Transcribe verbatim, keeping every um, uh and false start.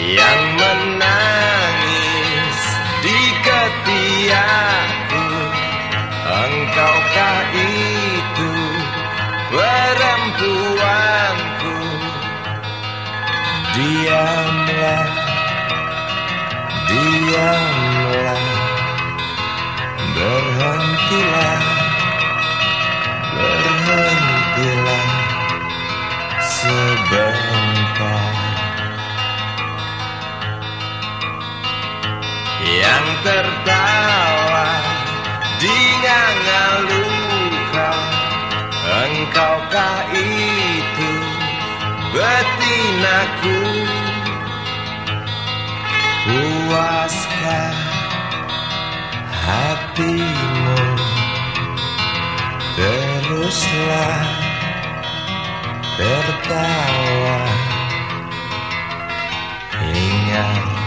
yang menangis di ketiakku. Engkaukah itu perempuanku? Diamlah, diamlah, berhentilah, berhentilah sebentar. Yang tertawa di nganga luka, engkaukah itu betinaku? Puaskah hatimu, teruslah tertawa. Ingat